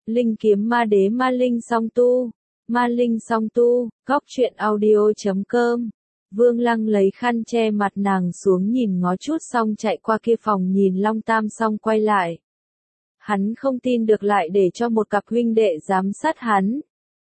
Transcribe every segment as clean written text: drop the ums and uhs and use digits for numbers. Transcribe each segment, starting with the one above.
Linh kiếm ma đế ma linh song tu. Ma linh song tu, góc truyện audio.com. Vương Lăng lấy khăn che mặt nàng xuống nhìn ngó chút xong chạy qua kia phòng nhìn Long Tam xong quay lại. Hắn không tin được lại để cho một cặp huynh đệ giám sát hắn.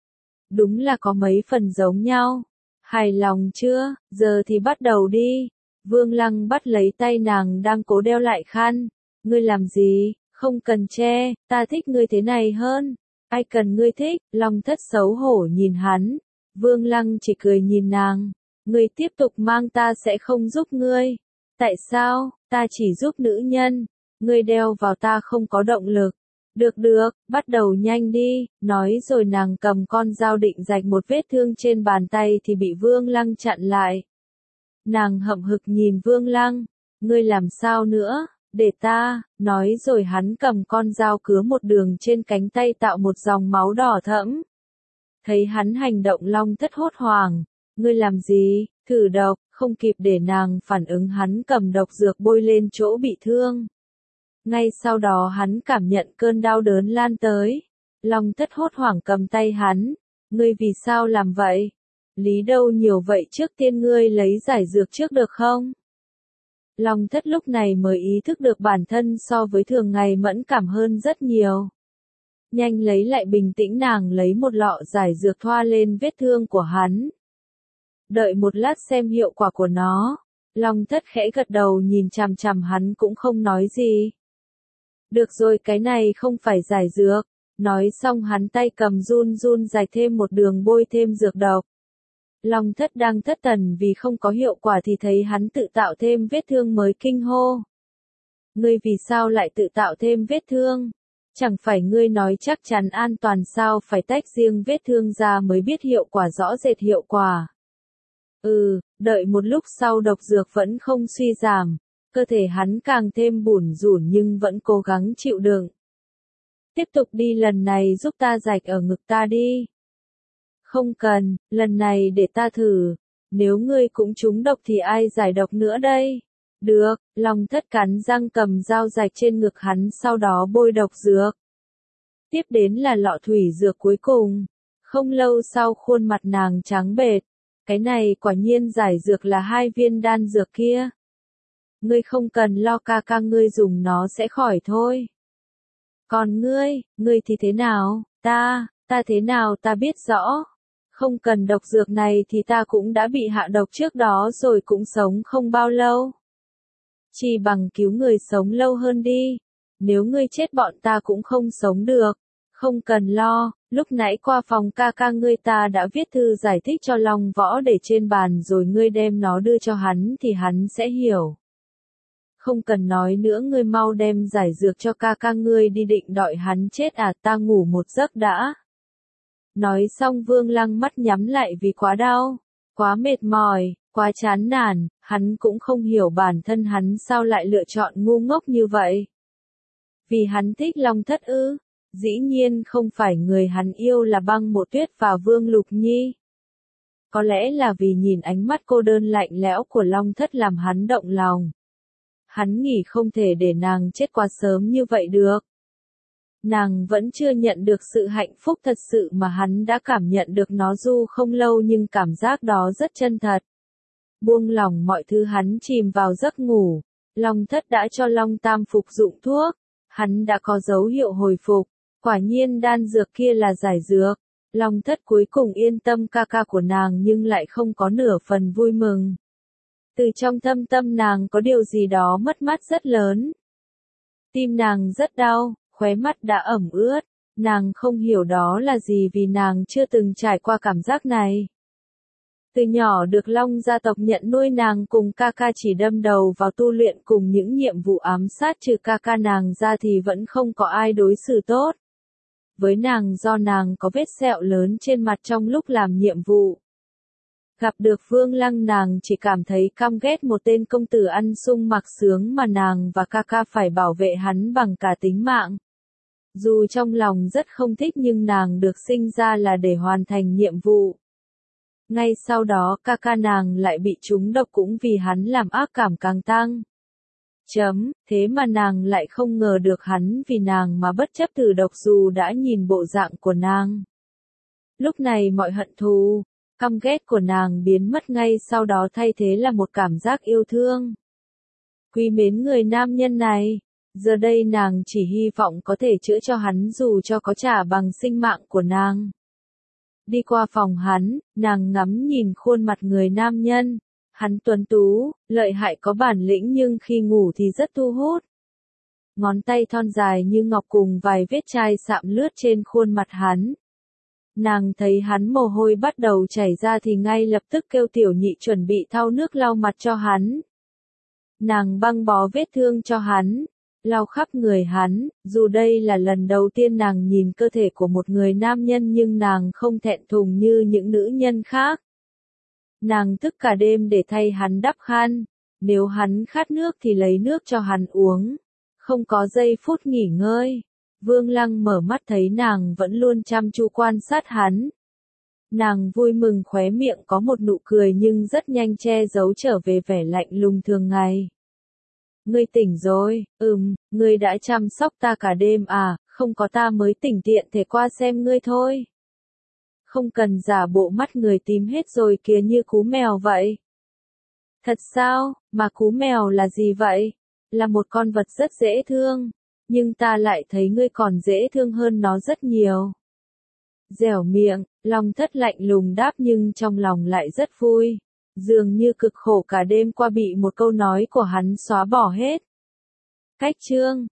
Đúng là có mấy phần giống nhau. Hài lòng chưa, giờ thì bắt đầu đi. Vương Lăng bắt lấy tay nàng đang cố đeo lại khăn. Ngươi làm gì, không cần che, ta thích ngươi thế này hơn. Ai cần ngươi thích, Long Thất xấu hổ nhìn hắn. Vương Lăng chỉ cười nhìn nàng. Ngươi tiếp tục mang ta sẽ không giúp ngươi. Tại sao, ta chỉ giúp nữ nhân. Ngươi đeo vào ta không có động lực. Được, bắt đầu nhanh đi. Nói rồi nàng cầm con dao định rạch một vết thương trên bàn tay thì bị Vương Lăng chặn lại. Nàng hậm hực nhìn Vương Lăng. Ngươi làm sao nữa, để ta, nói rồi hắn cầm con dao cứa một đường trên cánh tay tạo một dòng máu đỏ thẫm. Thấy hắn hành động Long Thất hốt hoảng. Ngươi làm gì, thử độc, không kịp để nàng phản ứng hắn cầm độc dược bôi lên chỗ bị thương. Ngay sau đó hắn cảm nhận cơn đau đớn lan tới. Long Thất hốt hoảng cầm tay hắn. Ngươi vì sao làm vậy? Lý đâu nhiều vậy, trước tiên ngươi lấy giải dược trước được không? Long Thất lúc này mới ý thức được bản thân so với thường ngày mẫn cảm hơn rất nhiều. Nhanh lấy lại bình tĩnh, nàng lấy một lọ giải dược thoa lên vết thương của hắn. Đợi một lát xem hiệu quả của nó. Long Thất khẽ gật đầu nhìn chằm chằm hắn cũng không nói gì. Được rồi, cái này không phải giải dược. Nói xong hắn tay cầm run rạch thêm một đường bôi thêm dược độc. Long Thất đang thất thần vì không có hiệu quả thì thấy hắn tự tạo thêm vết thương mới kinh hô. Ngươi vì sao lại tự tạo thêm vết thương? Chẳng phải ngươi nói chắc chắn an toàn sao, phải tách riêng vết thương ra mới biết hiệu quả, rõ rệt hiệu quả. Đợi một lúc sau độc dược vẫn không suy giảm, cơ thể hắn càng thêm bủn rủn nhưng vẫn cố gắng chịu đựng. Tiếp tục đi, lần này giúp ta rạch ở ngực ta đi. Không cần, lần này để ta thử, nếu ngươi cũng trúng độc thì ai giải độc nữa đây? Được, Long Thất cắn răng cầm dao rạch trên ngực hắn, sau đó bôi độc dược. Tiếp đến là lọ thủy dược cuối cùng. Không lâu sau khuôn mặt nàng trắng bệch. Cái này quả nhiên giải dược là 2 viên đan dược kia. Ngươi không cần lo, ca ngươi dùng nó sẽ khỏi thôi. Còn ngươi thì thế nào? Ta thế nào ta biết rõ. Không cần độc dược này thì ta cũng đã bị hạ độc trước đó rồi, cũng sống không bao lâu. Chỉ bằng cứu người sống lâu hơn đi. Nếu ngươi chết bọn ta cũng không sống được. Không cần lo, lúc nãy qua phòng ca ngươi ta đã viết thư giải thích cho Long Võ để trên bàn rồi, ngươi đem nó đưa cho hắn thì hắn sẽ hiểu. Không cần nói nữa, ngươi mau đem giải dược cho ca ngươi đi, định đợi hắn chết à? Ta ngủ một giấc đã. Nói xong Vương Lăng mắt nhắm lại vì quá đau, quá mệt mỏi, quá chán nản, hắn cũng không hiểu bản thân hắn sao lại lựa chọn ngu ngốc như vậy. Vì hắn thích Long Thất ư? Dĩ nhiên không phải, người hắn yêu là Băng Mộ Tuyết và Vương Lục Nhi. Có lẽ là vì nhìn ánh mắt cô đơn lạnh lẽo của Long Thất làm hắn động lòng. Hắn nghĩ không thể để nàng chết quá sớm như vậy được. Nàng vẫn chưa nhận được sự hạnh phúc thật sự mà hắn đã cảm nhận được, nó dù không lâu nhưng cảm giác đó rất chân thật. Buông lỏng mọi thứ hắn chìm vào giấc ngủ. Long Thất đã cho Long Tam phục dụng thuốc. Hắn đã có dấu hiệu hồi phục. Quả nhiên đan dược kia là giải dược. Long Thất cuối cùng yên tâm ca của nàng nhưng lại không có nửa phần vui mừng. Từ trong thâm tâm nàng có điều gì đó mất mát rất lớn. Tim nàng rất đau, khóe mắt đã ẩm ướt. Nàng không hiểu đó là gì vì nàng chưa từng trải qua cảm giác này. Từ nhỏ được Long gia tộc nhận nuôi, nàng cùng ca chỉ đâm đầu vào tu luyện cùng những nhiệm vụ ám sát, trừ ca nàng ra thì vẫn không có ai đối xử tốt với nàng, do nàng có vết sẹo lớn trên mặt trong lúc làm nhiệm vụ. Gặp được Vương Lăng nàng chỉ cảm thấy căm ghét, một tên công tử ăn sung mặc sướng mà nàng và ca phải bảo vệ hắn bằng cả tính mạng. Dù trong lòng rất không thích nhưng nàng được sinh ra là để hoàn thành nhiệm vụ. Ngay sau đó ca nàng lại bị trúng độc cũng vì hắn làm ác cảm càng tăng. Thế mà nàng lại không ngờ được hắn vì nàng mà bất chấp thử độc dù đã nhìn bộ dạng của nàng. Lúc này mọi hận thù, căm ghét của nàng biến mất ngay sau đó thay thế là một cảm giác yêu thương. Quý mến người nam nhân này, giờ đây nàng chỉ hy vọng có thể chữa cho hắn dù cho có trả bằng sinh mạng của nàng. Đi qua phòng hắn, nàng ngắm nhìn khuôn mặt người nam nhân. Hắn tuấn tú, lợi hại có bản lĩnh nhưng khi ngủ thì rất thu hút. Ngón tay thon dài như ngọc cùng vài vết chai sạm lướt trên khuôn mặt hắn. Nàng thấy hắn mồ hôi bắt đầu chảy ra thì ngay lập tức kêu tiểu nhị chuẩn bị thau nước lau mặt cho hắn. Nàng băng bó vết thương cho hắn, lau khắp người hắn, dù đây là lần đầu tiên nàng nhìn cơ thể của một người nam nhân nhưng nàng không thẹn thùng như những nữ nhân khác. Nàng thức cả đêm để thay hắn đắp khăn, nếu hắn khát nước thì lấy nước cho hắn uống, không có giây phút nghỉ ngơi. Vương Lăng mở mắt thấy nàng vẫn luôn chăm chú quan sát hắn. Nàng vui mừng khóe miệng có một nụ cười nhưng rất nhanh che giấu trở về vẻ lạnh lùng thường ngày. Ngươi tỉnh rồi, ngươi đã chăm sóc ta cả đêm à, không có ta mới tỉnh tiện thể qua xem ngươi thôi. Không cần giả bộ mắt người tím hết rồi kìa như cú mèo vậy. Thật sao, mà cú mèo là gì vậy? Là một con vật rất dễ thương, nhưng ta lại thấy ngươi còn dễ thương hơn nó rất nhiều. Dẻo miệng, Long Thất lạnh lùng đáp nhưng trong lòng lại rất vui. Dường như cực khổ cả đêm qua bị một câu nói của hắn xóa bỏ hết. Cách chương